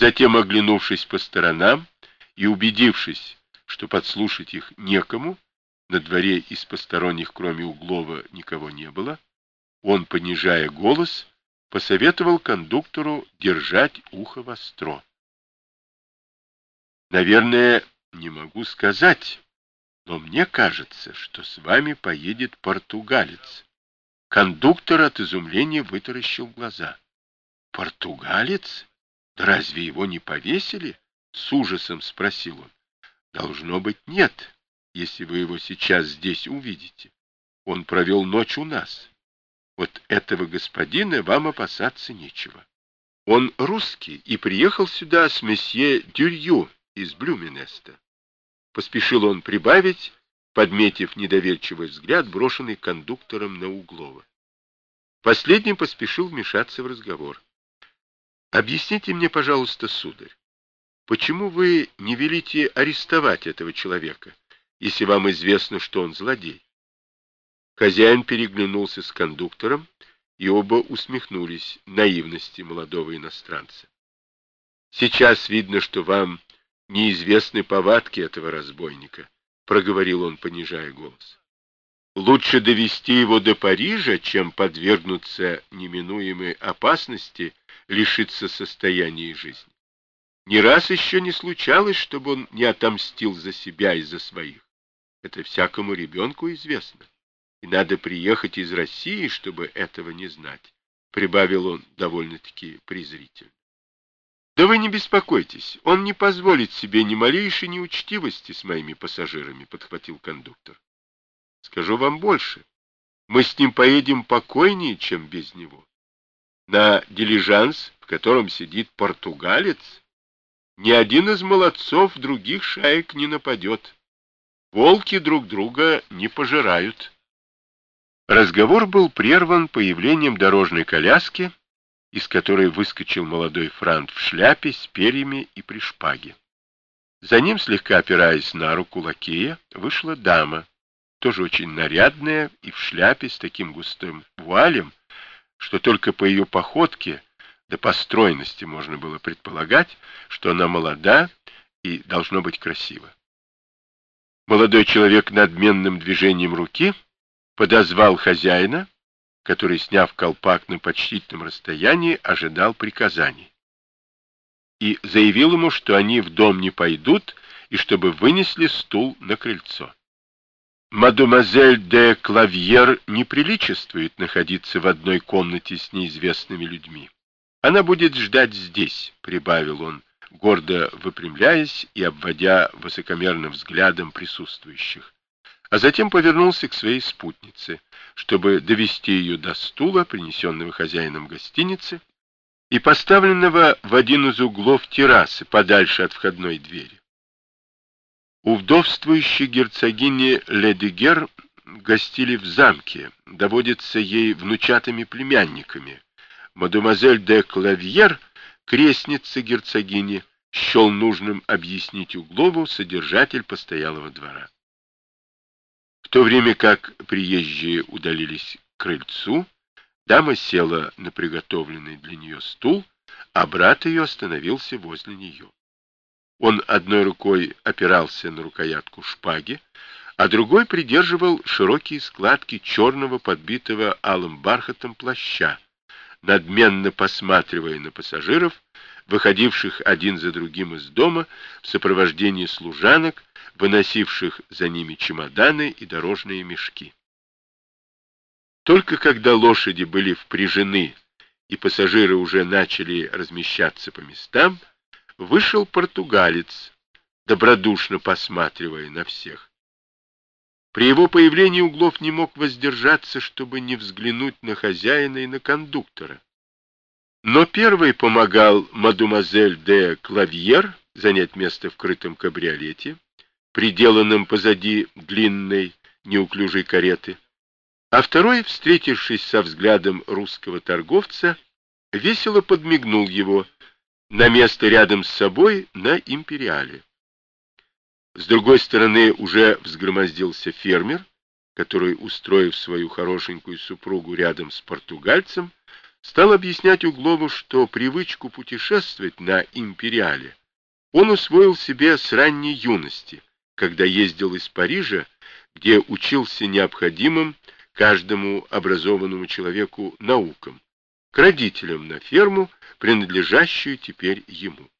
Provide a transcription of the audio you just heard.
Затем, оглянувшись по сторонам и убедившись, что подслушать их некому, на дворе из посторонних, кроме Углова, никого не было, он, понижая голос, посоветовал кондуктору держать ухо востро. «Наверное, не могу сказать, но мне кажется, что с вами поедет португалец». Кондуктор от изумления вытаращил глаза. «Португалец? Да разве его не повесили?» — с ужасом спросил он. «Должно быть, нет, если вы его сейчас здесь увидите. Он провел ночь у нас. Вот этого господина вам опасаться нечего. Он русский и приехал сюда с месье Дюрью из Блюменеста». Поспешил он прибавить, подметив недоверчивый взгляд, брошенный кондуктором на Углова. Последний поспешил вмешаться в разговор. «Объясните мне, пожалуйста, сударь, почему вы не велите арестовать этого человека, если вам известно, что он злодей?» Хозяин переглянулся с кондуктором, и оба усмехнулись наивности молодого иностранца. «Сейчас видно, что вам неизвестны повадки этого разбойника», — проговорил он, понижая голос. «Лучше довести его до Парижа, чем подвергнуться неминуемой опасности лишиться состояния и жизни. Ни раз еще не случалось, чтобы он не отомстил за себя и за своих. Это всякому ребенку известно. И надо приехать из России, чтобы этого не знать», — прибавил он довольно-таки презрительно. «Да вы не беспокойтесь, он не позволит себе ни малейшей неучтивости с моими пассажирами», — подхватил кондуктор. «Скажу вам больше. Мы с ним поедем покойнее, чем без него. На дилижанс, в котором сидит португалец, ни один из молодцов других шаек не нападет. Волки друг друга не пожирают». Разговор был прерван появлением дорожной коляски, из которой выскочил молодой франт в шляпе с перьями и при шпаге. За ним, слегка опираясь на руку лакея, вышла дама, тоже очень нарядная и в шляпе с таким густым вуалем, что только по ее походке да по стройности можно было предполагать, что она молода и должно быть красива. Молодой человек надменным движением руки подозвал хозяина, который, сняв колпак на почтительном расстоянии, ожидал приказаний, и заявил ему, что они в дом не пойдут и чтобы вынесли стул на крыльцо. «Мадемуазель де Клавьер не приличествует находиться в одной комнате с неизвестными людьми. Она будет ждать здесь», — прибавил он, гордо выпрямляясь и обводя высокомерным взглядом присутствующих, а затем повернулся к своей спутнице, чтобы довести ее до стула, принесенного хозяином гостиницы, и поставленного в один из углов террасы, подальше от входной двери. У вдовствующей герцогини Леди Гер гостили в замке, доводятся ей внучатыми племянниками. Мадемуазель де Клавьер, крестница герцогини, счел нужным объяснить Углову содержатель постоялого двора. В то время как приезжие удалились к крыльцу, дама села на приготовленный для нее стул, а брат ее остановился возле нее. Он одной рукой опирался на рукоятку шпаги, а другой придерживал широкие складки черного, подбитого алым бархатом плаща, надменно посматривая на пассажиров, выходивших один за другим из дома в сопровождении служанок, выносивших за ними чемоданы и дорожные мешки. Только когда лошади были впряжены и пассажиры уже начали размещаться по местам, вышел португалец, добродушно посматривая на всех. При его появлении Углов не мог воздержаться, чтобы не взглянуть на хозяина и на кондуктора. Но первый помогал мадемуазель де Клавьер занять место в крытом кабриолете, приделанном позади длинной неуклюжей кареты, а второй, встретившись со взглядом русского торговца, весело подмигнул его на место рядом с собой на империале. С другой стороны уже взгромоздился фермер, который, устроив свою хорошенькую супругу рядом с португальцем, Стал объяснять Углову, что привычку путешествовать на «Империале» он усвоил себе с ранней юности, когда ездил из Парижа, где учился необходимым каждому образованному человеку наукам, к родителям на ферму, принадлежащую теперь ему.